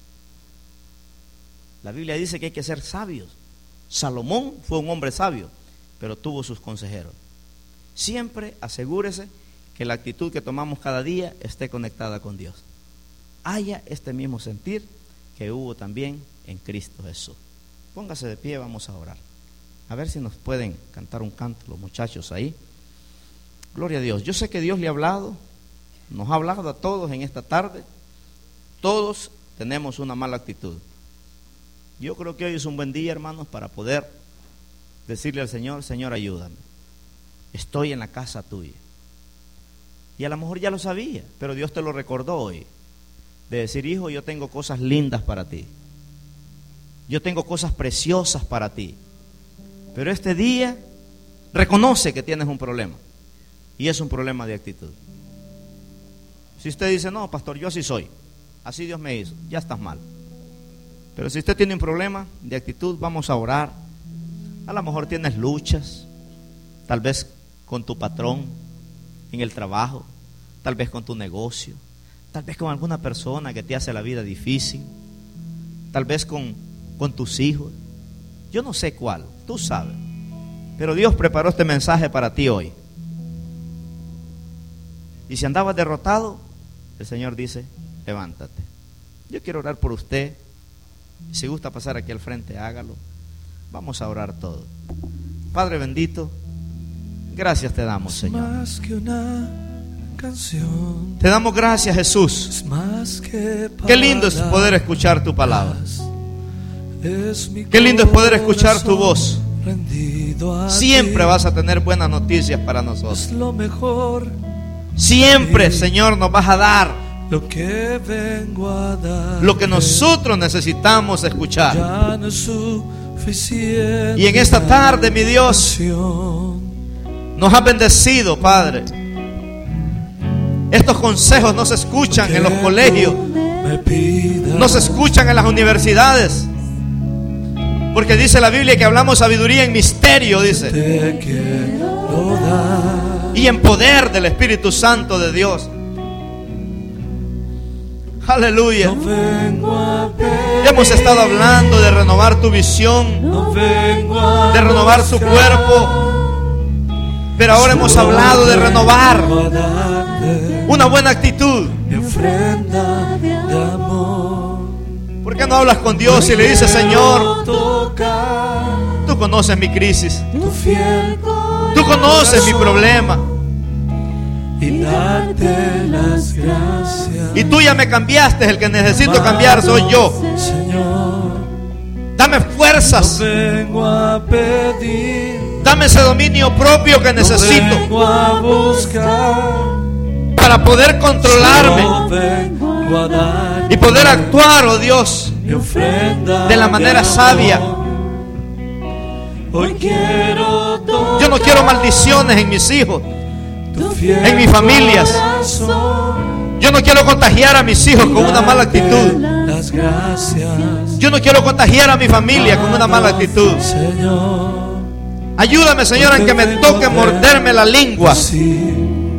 S1: La Biblia dice que hay que ser sabios. Salomón fue un hombre sabio, pero tuvo sus consejeros. Siempre asegúrese que la actitud que tomamos cada día esté conectada con Dios. Haya este mismo sentir que hubo también en Cristo Jesús. Póngase de pie, vamos a orar. A ver si nos pueden cantar un canto los muchachos ahí. Gloria a Dios. Yo sé que Dios le ha hablado, nos ha hablado a todos en esta tarde. Todos tenemos una mala actitud. Yo creo que hoy es un buen día, hermanos, para poder decirle al Señor: Señor, ayúdame. Estoy en la casa tuya. Y a lo mejor ya lo sabía, pero Dios te lo recordó hoy. De decir: hijo, yo tengo cosas lindas para ti. Yo tengo cosas preciosas para ti. Pero este día reconoce que tienes un problema. Y es un problema de actitud. Si usted dice: no, pastor, yo así soy, así Dios me hizo, ya estás mal. Pero si usted tiene un problema de actitud, vamos a orar. A lo mejor tienes luchas, tal vez con tu patrón en el trabajo, tal vez con tu negocio, tal vez con alguna persona que te hace la vida difícil, tal vez con, con tus hijos. Yo no sé cuál, tú sabes. Pero Dios preparó este mensaje para ti hoy. Y si andabas derrotado, el Señor dice: levántate. Yo quiero orar por usted. Si gusta pasar aquí al frente, hágalo. Vamos a orar todos. Padre bendito, gracias te damos, Señor.
S2: Más que una canción,
S1: te damos gracias, Jesús.
S2: es más que
S1: Qué lindo es poder escuchar tu palabra.
S2: Es mi
S1: Qué lindo es poder escuchar tu voz.
S2: rendido a
S1: Siempre
S2: ti.
S1: vas a tener buenas noticias para
S2: Es
S1: nosotros.
S2: lo mejor,
S1: Siempre, Señor, nos vas a dar
S2: lo que vengo a dar.
S1: lo que nosotros necesitamos escuchar.
S2: Ya no es suficiente.
S1: Y en esta tarde, mi Dios,
S2: canción.
S1: nos has bendecido, Padre. Estos consejos no se escuchan en los colegios,
S2: Me pidas,
S1: no se escuchan en las universidades, porque dice la Biblia que hablamos sabiduría en misterio, dice,
S2: te quiero dar.
S1: y en poder del Espíritu Santo de Dios. Aleluya.
S2: No vengo a pedir,
S1: Hemos estado hablando de renovar tu visión,
S2: no vengo a
S1: de renovar tu
S2: buscar,
S1: cuerpo, pero ahora hemos hablado de renovar
S2: vengo a darte
S1: una buena actitud.
S2: mi ofrenda de amor.
S1: ¿Por qué no hablas con Dios y le dices, Señor,
S2: Tocar
S1: tú conoces mi crisis,
S2: tu fiel
S1: tú conoces mi problema,
S2: y darte las gracias.
S1: y tú ya me cambiaste, el que necesito cambiar soy yo.
S2: Señor,
S1: Dame fuerzas,
S2: no vengo a pedir,
S1: dame ese dominio propio que
S2: no
S1: necesito
S2: vengo a buscar,
S1: para poder controlarme
S2: no vengo a dar
S1: y poder actuar, oh Dios,
S2: mi ofrenda
S1: de la manera
S2: amor.
S1: sabia.
S2: Hoy quiero tocar
S1: Yo no quiero maldiciones en mis hijos,
S2: tu fiel
S1: en mis familias.
S2: corazón.
S1: Yo no quiero contagiar a mis hijos con una mala actitud.
S2: Las gracias,
S1: Yo no quiero contagiar a mi familia con una mala actitud.
S2: Señor.
S1: Ayúdame, Señor, en que me toque morderme la lengua,
S2: Sí,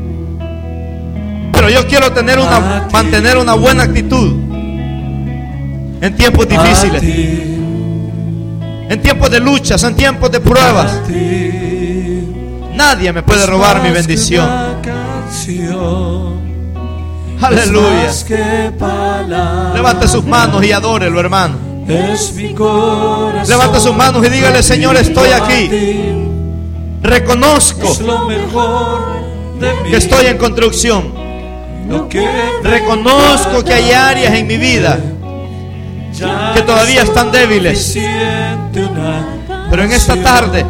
S1: pero yo quiero tener una, mantener una buena actitud en tiempos
S2: a
S1: difíciles,
S2: ti,
S1: en tiempos de luchas, en tiempos de pruebas.
S2: a ti.
S1: Nadie me puede robar mi
S2: Más que
S1: bendición.
S2: una canción,
S1: Aleluya.
S2: más que palabras,
S1: Levante sus manos y adórelo, hermano.
S2: es mi corazón.
S1: Levante sus manos y dígale, Señor, estoy aquí. Reconozco
S2: Es lo mejor de mí.
S1: que estoy en construcción.
S2: Lo que
S1: Reconozco que hay áreas en mi vida
S2: ya
S1: que todavía
S2: es
S1: están débiles.
S2: suficiente una
S1: Pero en esta
S2: canción.
S1: tarde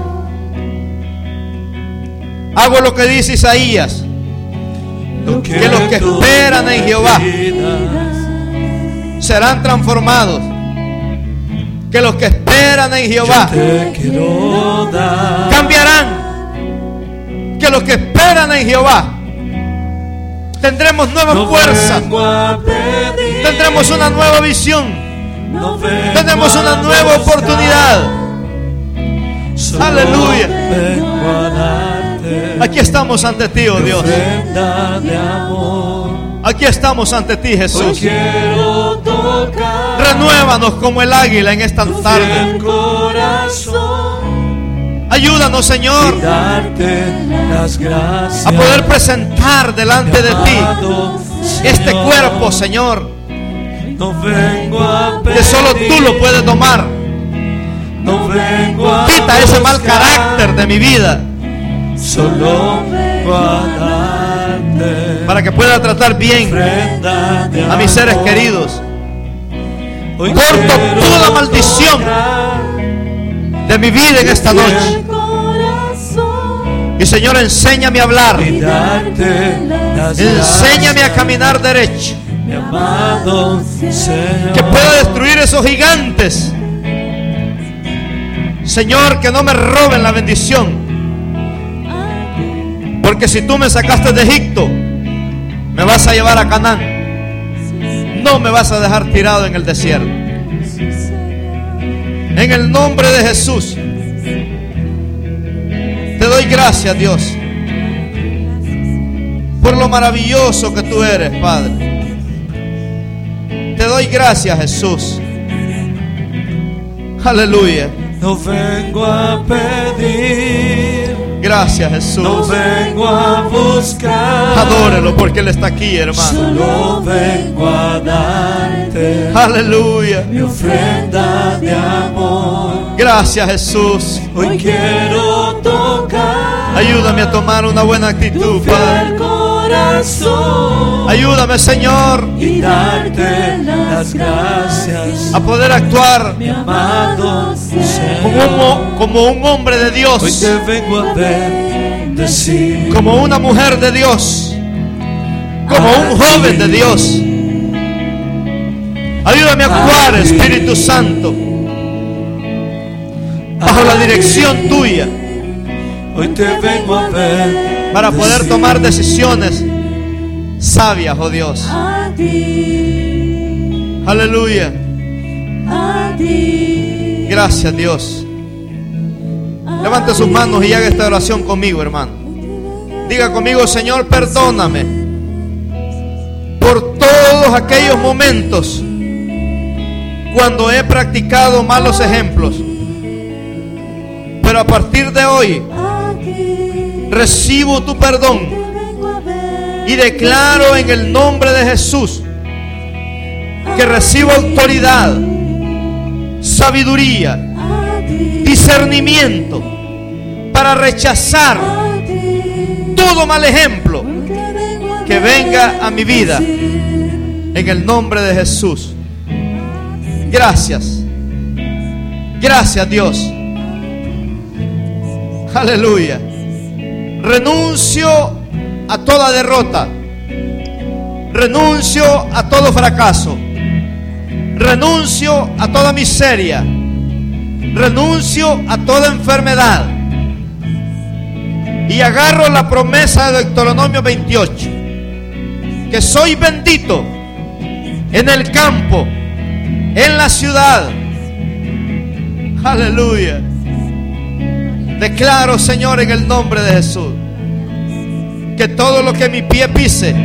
S1: hago lo que dice Isaías,
S2: Lo
S1: que los que
S2: tú
S1: esperan en Jehová
S2: pidas,
S1: serán transformados. Que los que esperan en Jehová
S2: yo te quiero dar.
S1: cambiarán. Que los que esperan en Jehová tendremos nuevas
S2: No
S1: fuerzas,
S2: vengo a pedir,
S1: tendremos una nueva visión,
S2: no vengo
S1: tendremos
S2: a
S1: una nueva
S2: buscar,
S1: oportunidad.
S2: solo
S1: Aleluya.
S2: vengo a darte
S1: Aquí estamos ante ti, oh
S2: mi
S1: Dios.
S2: ofrenda de amor.
S1: Aquí estamos ante ti,
S2: Hoy
S1: Jesús.
S2: quiero tocar
S1: Renuévanos como el águila en esta
S2: tu
S1: tarde.
S2: fiel corazón
S1: Ayúdanos,
S2: y
S1: Señor,
S2: darte las gracias
S1: a poder presentar delante de ti
S2: amado
S1: este
S2: Señor.
S1: cuerpo, Señor,
S2: No vengo a pedir,
S1: que solo tú lo puedes tomar.
S2: no vengo a
S1: Quita ese mal
S2: buscar,
S1: carácter de mi vida
S2: solo vengo a darte
S1: para que pueda tratar bien
S2: ofrenda de
S1: a mis seres
S2: amor.
S1: queridos.
S2: Hoy
S1: Corto
S2: quiero
S1: toda maldición
S2: tocar
S1: de mi vida en esta
S2: tu
S1: noche.
S2: fiel corazón
S1: Y Señor, enséñame a hablar,
S2: y darte las
S1: enséñame a
S2: gracias,
S1: caminar derecho,
S2: mi amado Señor.
S1: que pueda destruir esos gigantes. Señor, que no me roben la bendición, porque si tú me sacaste de Egipto, me vas a llevar a Canaán. No me vas a dejar tirado en el desierto. En el nombre de Jesús, te doy gracias, Dios, por lo maravilloso que tú eres, Padre. Te doy gracias, Jesús. Aleluya.
S2: No vengo a pedir,
S1: Gracias,
S2: no
S1: Jesús.
S2: vengo a buscar,
S1: Adórelo porque Él está aquí, hermano.
S2: solo vengo a darte
S1: Aleluya.
S2: mi ofrenda de amor.
S1: Gracias, Jesús.
S2: Hoy quiero tocar.
S1: Ayúdame a tomar una buena actitud,
S2: tu
S1: Padre.
S2: fiel corazón.
S1: Ayúdame, Señor,
S2: Y darte las gracias.
S1: a poder actuar
S2: Mi amado Señor.
S1: como un, como un hombre de
S2: Hoy
S1: Dios,
S2: te vengo a bendecir.
S1: como una mujer de Dios, como un joven de Dios. Ayúdame a actuar, Espíritu Santo, bajo la dirección tuya,
S2: Hoy te vengo a ver
S1: para poder tomar decisiones sabias, oh Dios.
S3: A ti,
S1: Aleluya.
S3: a ti.
S1: Gracias, Dios. Levante sus manos y haga esta oración conmigo, hermano. Diga conmigo: Señor, perdóname por todos aquellos momentos cuando he practicado malos ejemplos. Pero a partir de hoy recibo tu perdón y declaro en el nombre de Jesús que recibo autoridad, sabiduría, discernimiento para rechazar todo mal ejemplo que venga a mi vida en el nombre de Jesús. Gracias. Gracias, Dios. Aleluya. Renuncio a toda derrota. Renuncio a todo fracaso. Renuncio a toda miseria. Renuncio a toda enfermedad. Y agarro la promesa de Deuteronomio veintiocho, que soy bendito en el campo, en la ciudad. Aleluya. Declaro, Señor, en el nombre de Jesús, que todo lo que mi pie pise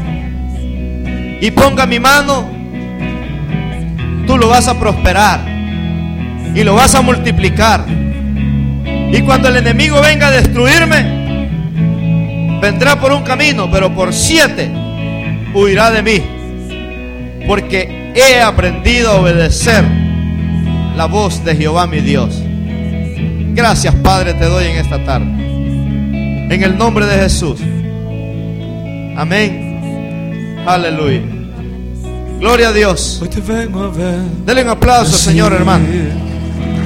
S1: y ponga mi mano, tú lo vas a prosperar y lo vas a multiplicar. Y cuando el enemigo venga a destruirme, vendrá por un camino, pero por siete huirá de mí, porque he aprendido a obedecer la voz de Jehová mi Dios. Gracias, Padre, te doy en esta tarde, en el nombre de Jesús. Amén. Aleluya. Gloria a Dios.
S2: Hoy te vengo a ver.
S1: Denle un aplauso, Señor, hermano.